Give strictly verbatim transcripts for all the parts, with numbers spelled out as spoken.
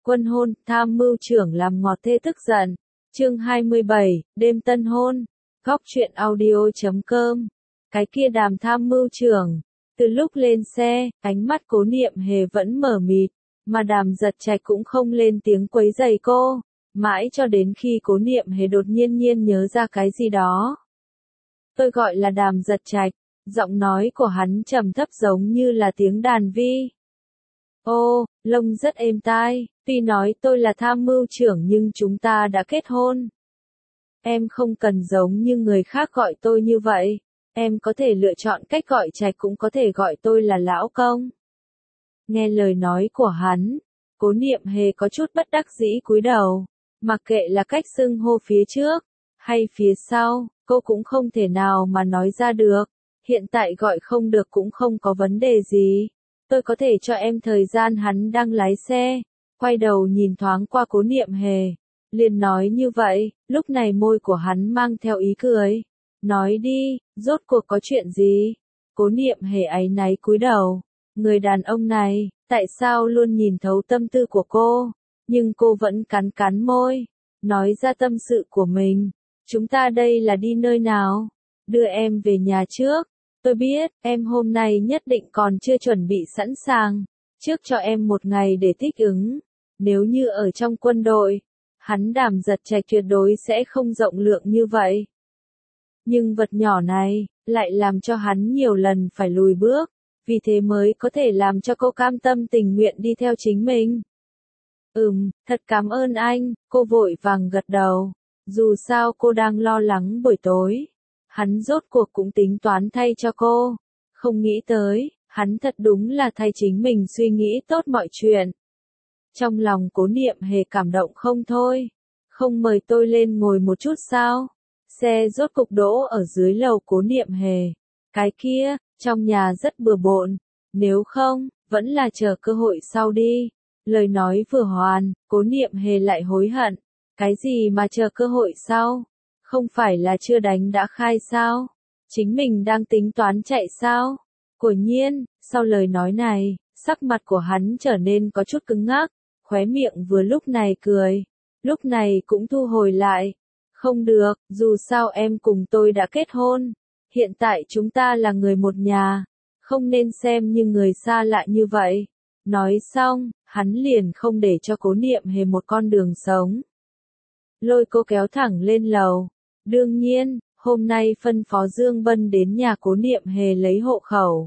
Quân hôn, tham mưu trưởng làm ngọt thê tức giận. Chương hai mươi bảy, đêm tân hôn. Góc truyện audio chấm com. Cái kia Đàm tham mưu trưởng. Từ lúc lên xe, ánh mắt Cố Niệm Hề vẫn mờ mịt, mà Đàm Giật Trạch cũng không lên tiếng quấy rầy cô, mãi cho đến khi Cố Niệm Hề đột nhiên nhiên nhớ ra cái gì đó. Tôi gọi là Đàm Giật Trạch, giọng nói của hắn trầm thấp giống như là tiếng đàn vi. Ô, lông rất êm tai, tuy nói tôi là tham mưu trưởng nhưng chúng ta đã kết hôn. Em không cần giống như người khác gọi tôi như vậy, em có thể lựa chọn cách gọi Trạch, cũng có thể gọi tôi là lão công. Nghe lời nói của hắn, Cố Niệm Hề có chút bất đắc dĩ cúi đầu, mặc kệ là cách xưng hô phía trước hay phía sau, cô cũng không thể nào mà nói ra được. Hiện tại gọi không được cũng không có vấn đề gì. Tôi có thể cho em thời gian. Hắn đang lái xe, quay đầu nhìn thoáng qua Cố Niệm Hề, liền nói như vậy. Lúc này môi của hắn mang theo ý cười. Nói đi, rốt cuộc có chuyện gì? Cố Niệm Hề áy náy cúi đầu. Người đàn ông này, tại sao luôn nhìn thấu tâm tư của cô? Nhưng cô vẫn cắn cắn môi, nói ra tâm sự của mình. Chúng ta đây là đi nơi nào? Đưa em về nhà trước. Tôi biết, em hôm nay nhất định còn chưa chuẩn bị sẵn sàng. Trước cho em một ngày để thích ứng. Nếu như ở trong quân đội, hắn Đàm Giật Trạch tuyệt đối sẽ không rộng lượng như vậy. Nhưng vật nhỏ này, lại làm cho hắn nhiều lần phải lùi bước. Vì thế mới có thể làm cho cô cam tâm tình nguyện đi theo chính mình. Ừm, thật cảm ơn anh, cô vội vàng gật đầu. Dù sao cô đang lo lắng buổi tối. Hắn rốt cuộc cũng tính toán thay cho cô. Không nghĩ tới, hắn thật đúng là thay chính mình suy nghĩ tốt mọi chuyện. Trong lòng Cố Niệm Hề cảm động không thôi. Không mời tôi lên ngồi một chút sao? Xe rốt cục đỗ ở dưới lầu Cố Niệm Hề. Cái kia, trong nhà rất bừa bộn. Nếu không, vẫn là chờ cơ hội sau đi. Lời nói vừa hoàn, Cố Niệm Hề lại hối hận. Cái gì mà chờ cơ hội sau? Không phải là chưa đánh đã khai sao? Chính mình đang tính toán chạy sao? Quả nhiên, sau lời nói này, sắc mặt của hắn trở nên có chút cứng ngắc, khóe miệng vừa lúc này cười, lúc này cũng thu hồi lại. Không được, dù sao em cùng tôi đã kết hôn. Hiện tại chúng ta là người một nhà, không nên xem như người xa lạ như vậy. Nói xong, hắn liền không để cho Cố Niệm Hề một con đường sống. Lôi cô kéo thẳng lên lầu. Đương nhiên, hôm nay phân phó Dương Bân đến nhà Cố Niệm Hề lấy hộ khẩu.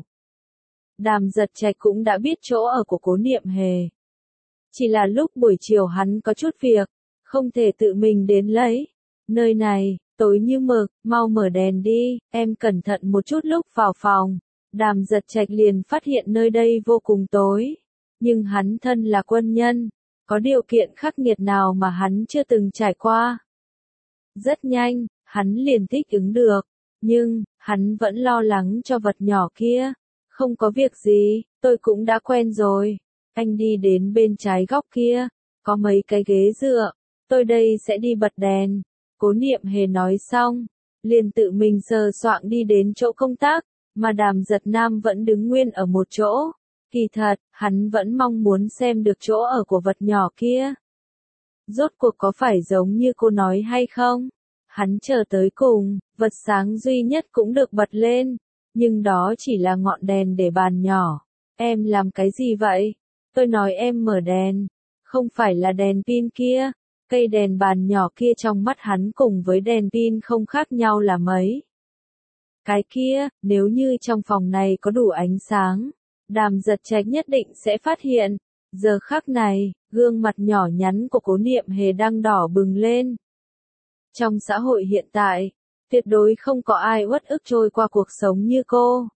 Đàm Giật Trạch cũng đã biết chỗ ở của Cố Niệm Hề. Chỉ là lúc buổi chiều hắn có chút việc, không thể tự mình đến lấy. Nơi này, tối như mực, mau mở đèn đi, em cẩn thận một chút lúc vào phòng. Đàm Giật Trạch liền phát hiện nơi đây vô cùng tối. Nhưng hắn thân là quân nhân, có điều kiện khắc nghiệt nào mà hắn chưa từng trải qua. Rất nhanh, hắn liền thích ứng được, nhưng, hắn vẫn lo lắng cho vật nhỏ kia. Không có việc gì, tôi cũng đã quen rồi. Anh đi đến bên trái góc kia, có mấy cái ghế dựa, tôi đây sẽ đi bật đèn. Cố Niệm Hề nói xong, liền tự mình sờ soạng đi đến chỗ công tác, mà Đàm Giật Nam vẫn đứng nguyên ở một chỗ. Kỳ thật, hắn vẫn mong muốn xem được chỗ ở của vật nhỏ kia. Rốt cuộc có phải giống như cô nói hay không? Hắn chờ tới cùng, vật sáng duy nhất cũng được bật lên, nhưng đó chỉ là ngọn đèn để bàn nhỏ. Em làm cái gì vậy? Tôi nói em mở đèn, không phải là đèn pin kia. Cây đèn bàn nhỏ kia trong mắt hắn cùng với đèn pin không khác nhau là mấy. Cái kia, nếu như trong phòng này có đủ ánh sáng, Đàm Giật Trạch nhất định sẽ phát hiện. Giờ khắc này, gương mặt nhỏ nhắn của Cố Niệm Hề đang đỏ bừng lên. Trong xã hội hiện tại, tuyệt đối không có ai uất ức trôi qua cuộc sống như cô.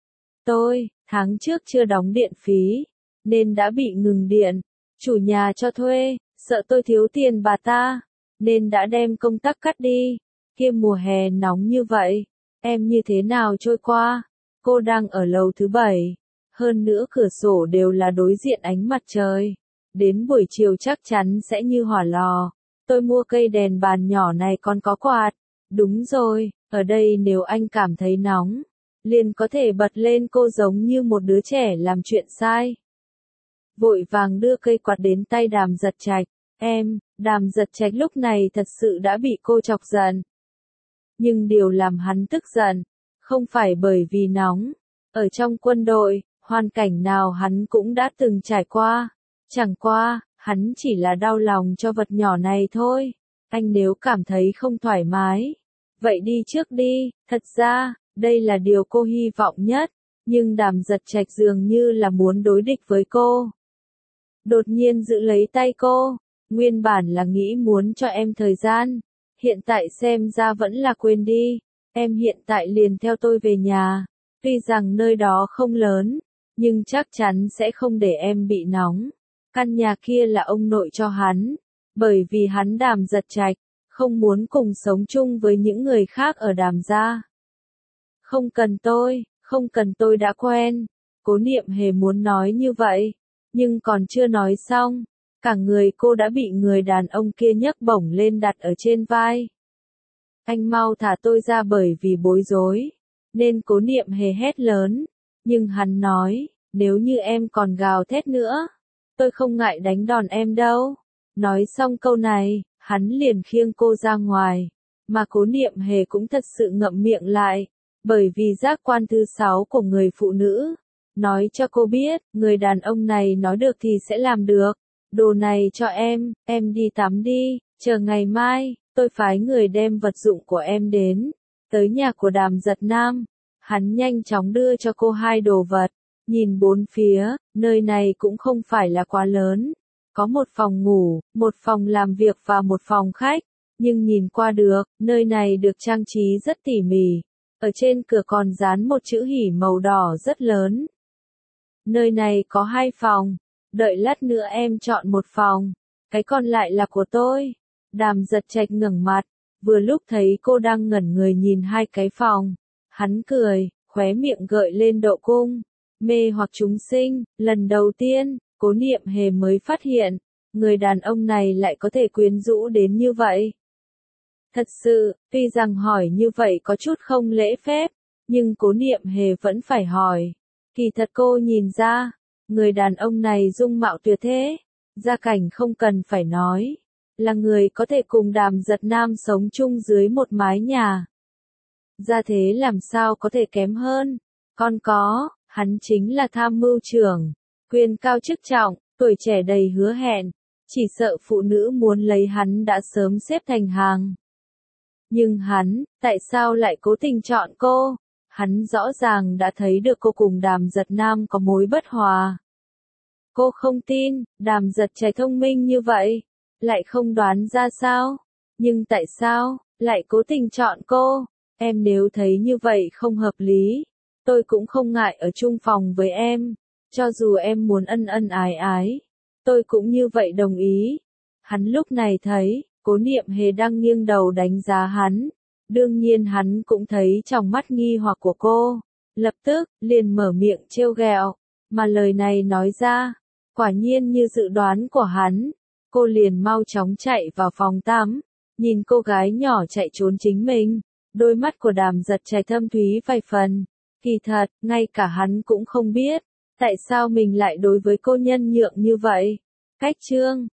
Tôi, tháng trước chưa đóng điện phí, nên đã bị ngừng điện. Chủ nhà cho thuê, sợ tôi thiếu tiền bà ta, nên đã đem công tắc cắt đi. Kia mùa hè nóng như vậy, em như thế nào trôi qua? Cô đang ở lầu thứ bảy, hơn nữa cửa sổ đều là đối diện ánh mặt trời. Đến buổi chiều chắc chắn sẽ như hỏa lò. Tôi mua cây đèn bàn nhỏ này còn có quạt. Đúng rồi, ở đây nếu anh cảm thấy nóng, liền có thể bật lên. Cô giống như một đứa trẻ làm chuyện sai. vội vàng đưa cây quạt đến tay Đàm Giật Trạch. Em, Đàm Giật Trạch lúc này thật sự đã bị cô chọc giận. Nhưng điều làm hắn tức giận, không phải bởi vì nóng. Ở trong quân đội, hoàn cảnh nào hắn cũng đã từng trải qua. Chẳng qua, hắn chỉ là đau lòng cho vật nhỏ này thôi. Anh nếu cảm thấy không thoải mái, vậy đi trước đi. Thật ra, đây là điều cô hy vọng nhất. Nhưng Đàm Giật Trạch dường như là muốn đối địch với cô. Đột nhiên giữ lấy tay cô. Nguyên bản là nghĩ muốn cho em thời gian. Hiện tại xem ra vẫn là quên đi. Em hiện tại liền theo tôi về nhà. Tuy rằng nơi đó không lớn, nhưng chắc chắn sẽ không để em bị nóng. Căn nhà kia là ông nội cho hắn. Bởi vì hắn Đàm Giật Trạch, không muốn cùng sống chung với những người khác ở Đàm gia. Không cần tôi, không cần tôi đã quen. Cố Niệm Hề muốn nói như vậy, nhưng còn chưa nói xong. Cả người cô đã bị người đàn ông kia nhấc bổng lên đặt ở trên vai. Anh mau thả tôi ra, bởi vì bối rối, nên Cố Niệm Hề hét lớn. Nhưng hắn nói, nếu như em còn gào thét nữa, tôi không ngại đánh đòn em đâu. Nói xong câu này, hắn liền khiêng cô ra ngoài. Mà Cố Niệm Hề cũng thật sự ngậm miệng lại, bởi vì giác quan thứ sáu của người phụ nữ nói cho cô biết, người đàn ông này nói được thì sẽ làm được. Đồ này cho em, em đi tắm đi, chờ ngày mai, tôi phái người đem vật dụng của em đến. Tới nhà của Đàm Giật Nam, hắn nhanh chóng đưa cho cô hai đồ vật. Nhìn bốn phía, nơi này cũng không phải là quá lớn. Có một phòng ngủ, một phòng làm việc và một phòng khách. Nhưng nhìn qua được, nơi này được trang trí rất tỉ mỉ. Ở trên cửa còn dán một chữ hỉ màu đỏ rất lớn. Nơi này có hai phòng. Đợi lát nữa em chọn một phòng. Cái còn lại là của tôi. Đàm Giật Trạch ngẩng mặt. Vừa lúc thấy cô đang ngẩn người nhìn hai cái phòng. Hắn cười, khóe miệng gợi lên độ cung. Mê hoặc chúng sinh, lần đầu tiên, Cố Niệm Hề mới phát hiện, người đàn ông này lại có thể quyến rũ đến như vậy. Thật sự, tuy rằng hỏi như vậy có chút không lễ phép, nhưng Cố Niệm Hề vẫn phải hỏi. Kỳ thật cô nhìn ra, người đàn ông này dung mạo tuyệt thế, gia cảnh không cần phải nói, là người có thể cùng Đàm Giật Nam sống chung dưới một mái nhà. Gia thế làm sao có thể kém hơn, còn có, hắn chính là tham mưu trưởng, quyền cao chức trọng, tuổi trẻ đầy hứa hẹn, chỉ sợ phụ nữ muốn lấy hắn đã sớm xếp thành hàng. Nhưng hắn, tại sao lại cố tình chọn cô? Hắn rõ ràng đã thấy được cô cùng Đàm Giật Nam có mối bất hòa. Cô không tin, Đàm Giật Trạch thông minh như vậy, lại không đoán ra sao? Nhưng tại sao, lại cố tình chọn cô? Em nếu thấy như vậy không hợp lý, tôi cũng không ngại ở chung phòng với em. Cho dù em muốn ân ân ái ái, tôi cũng như vậy đồng ý. Hắn lúc này thấy, Cố Niệm Hề đang nghiêng đầu đánh giá hắn. Đương nhiên hắn cũng thấy trong mắt nghi hoặc của cô. Lập tức, liền mở miệng trêu ghẹo. Mà lời này nói ra, quả nhiên như dự đoán của hắn. Cô liền mau chóng chạy vào phòng tắm. Nhìn cô gái nhỏ chạy trốn chính mình. Đôi mắt của Đàm Giật Trạch thâm thúy vài phần. Kỳ thật, ngay cả hắn cũng không biết. Tại sao mình lại đối với cô nhân nhượng như vậy? Cách chương